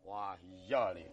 Wah, iya Le.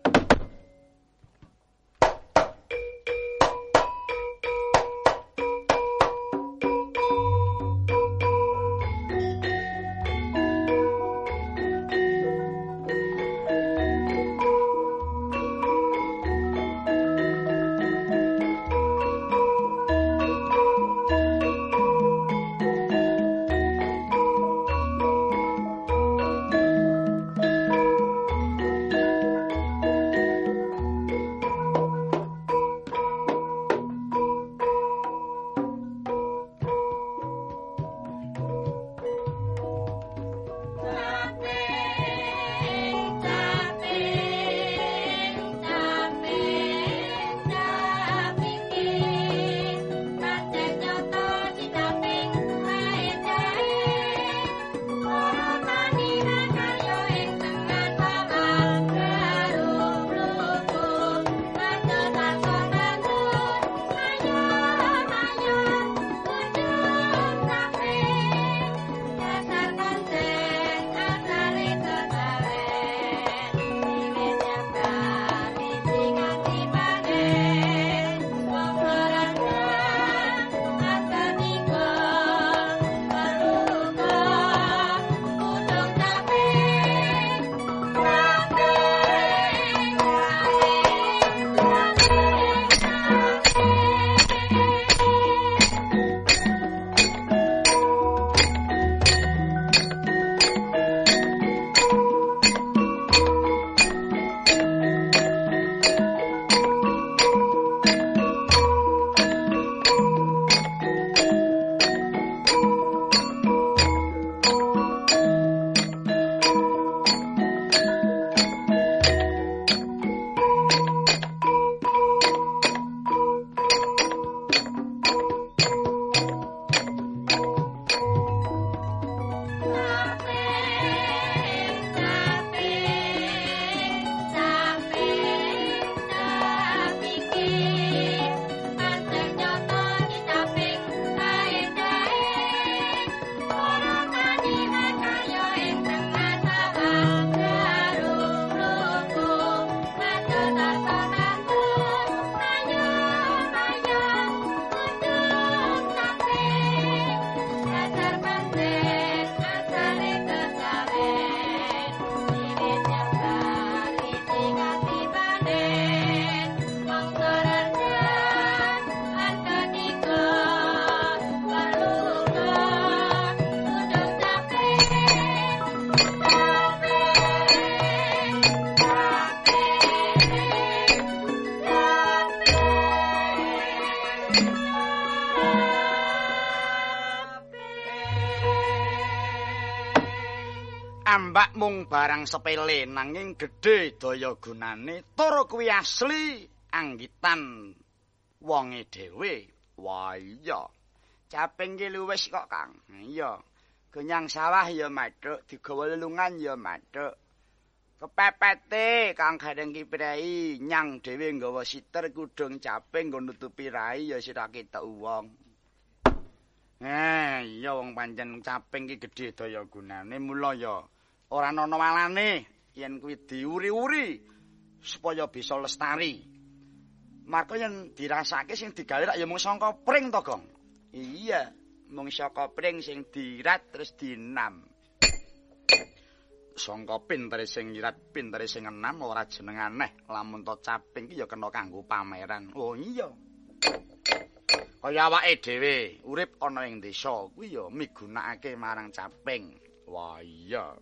Ambak mung barang sepele nanging gedhe daya gunane tur kuwi asli anggitan wonge dhewe. Wah iya. Caping ki luwes kok, Kang. Iya. Genyang sawah ya madhuk, digawa lelungan ya madhuk. Kepepete Kang Gadeng ki prei nyang dhewe nggawa siter kudung caping nggo nutupi rai ya sira ketok wong. Iya wong pancen caping ki gedhe daya gunane mula ya ora ana walane yen kuwi diuri-uri supaya bisa lestari. Maka yen dirasake sing digawe rak ya mung saka pring to, Gong. Iya, mung saka pring sing dirat terus dinam. Sangka pintere sing nyirat, pintere sing enam ora jeneng aneh. Lamun to caping ki ya kena kanggo pameran. Oh iya. Kaya awake dhewe urip ana ing desa kuwi ya migunakake marang caping. Wah iya.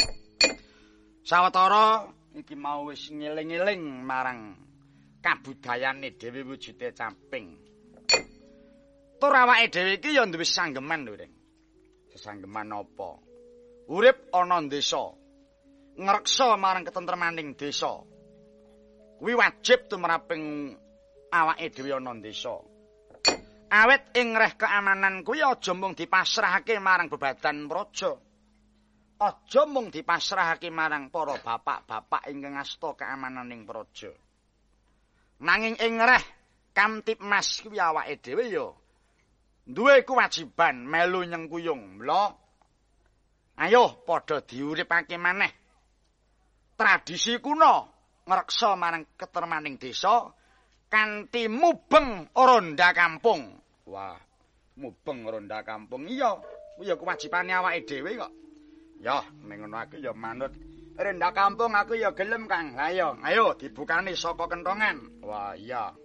Sawetara iki mau wis ngeling-eling marang kabudayane dhewe wujude caping. Tur awake dhewe iki ya duwe sanggeman lho, Deng. Sesanggeman apa? Urip ana desa. Ngreksa marang ketentremaning desa. Kuwi wajib tumraping awake dhewe ana desa. Awit ing reh keamanan kuwi aja mung dipasrahake marang bebadan praja. Aja mung dipasrahake marang para bapak-bapak ingkang asta keamananing praja. Nanging ing reh Kamtibmas kuwi awake dhewe ya duwe kewajiban melu nyengkuyung. Mula ayo padha diuripake maneh. tradisi kuno ngreksa marang ketermaning desa kanthi mubeng ronda kampung. Wah, mubeng ronda kampung iya, kuwi ya kewajibane awake dhewe kok. Ya, ning ngono aku ya manut ronda kampung aku ya gelem Kang. Lah ya, ayo dibukani saka kentongan. Wah, iya.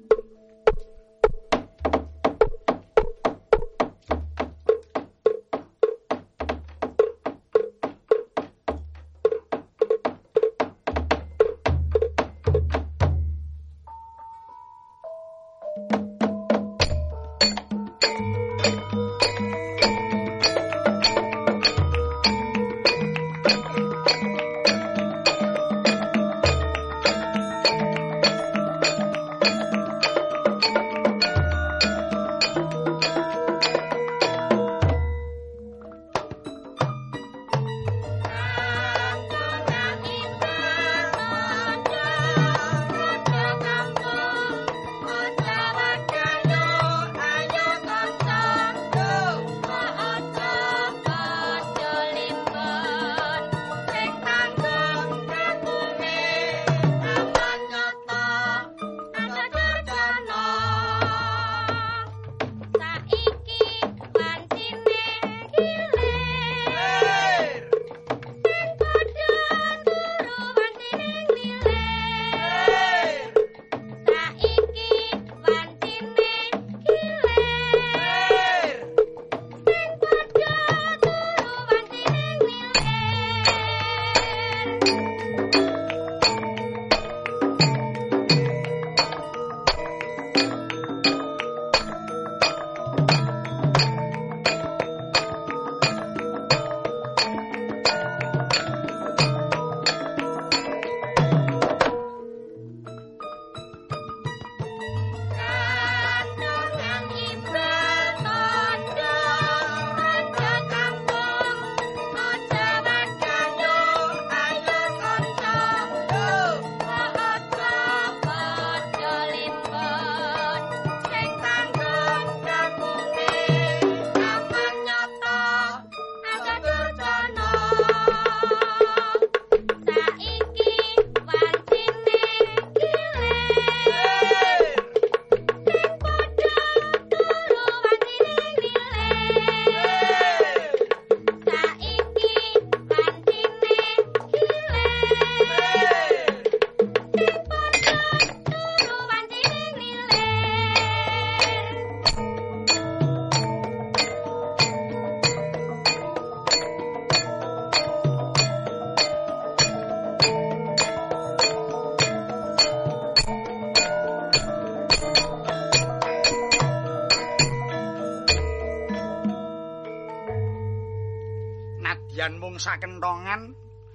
Nadyan mung sakentongan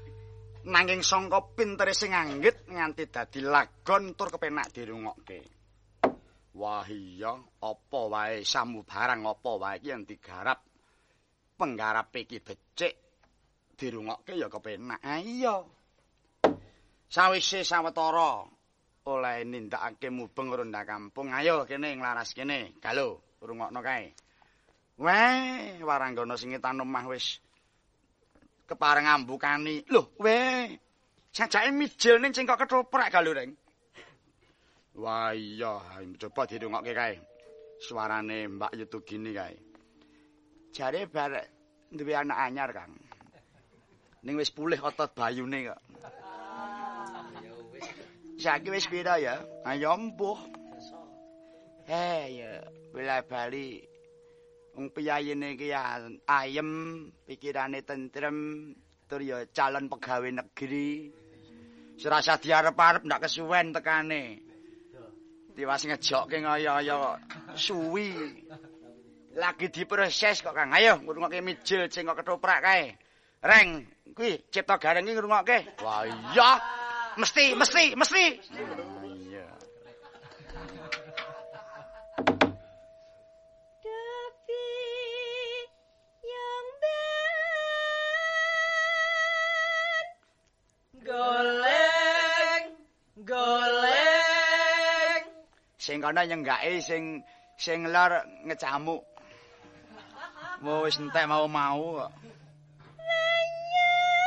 nanging sangka pintere sing anggit nganti dadi lagon tur kepenak dirungokke. Wah iya, apa wae samubarang apa wae iki yen digarap penggarape iki becik dirungokke ya kepenak. Ah iya. Sawise sawetara oleh nindakake mubeng ronda kampung, ayo kene nglaras kene. Galo, rungokno kae. Weh, waranggana sing etan omah wis kepareng ambukani. Lho, weh. Sajake mijil ning cengkok ketoprak galo, Reng. Wah iya, coba dirungokke kae. Suarane Mbak Yutugini kae. Jare barek duwe anak anyar, Kang. Ning wis pulih otot bayune kok. Saiki wis pira ya? Ayo empuh. Ya, bola bali wong piyayene iki ayem, pikirane tentrem, tur ya calon pegawai negeri. Serasa diarep-arep ndak kesuwen tekane. Tiwas ngejokke ngaya-aya suwi. Lagi diproses kok Kang. Ayo ngrungokke mijil sing kok ketoprak kae. Reng, kuwi cipta gareng iki ngrungokke. Wah iya. Mesti. Iya. Goleng. Sing kana nyenggake sing lor ngecamuk. Wis entek mau-mau kok.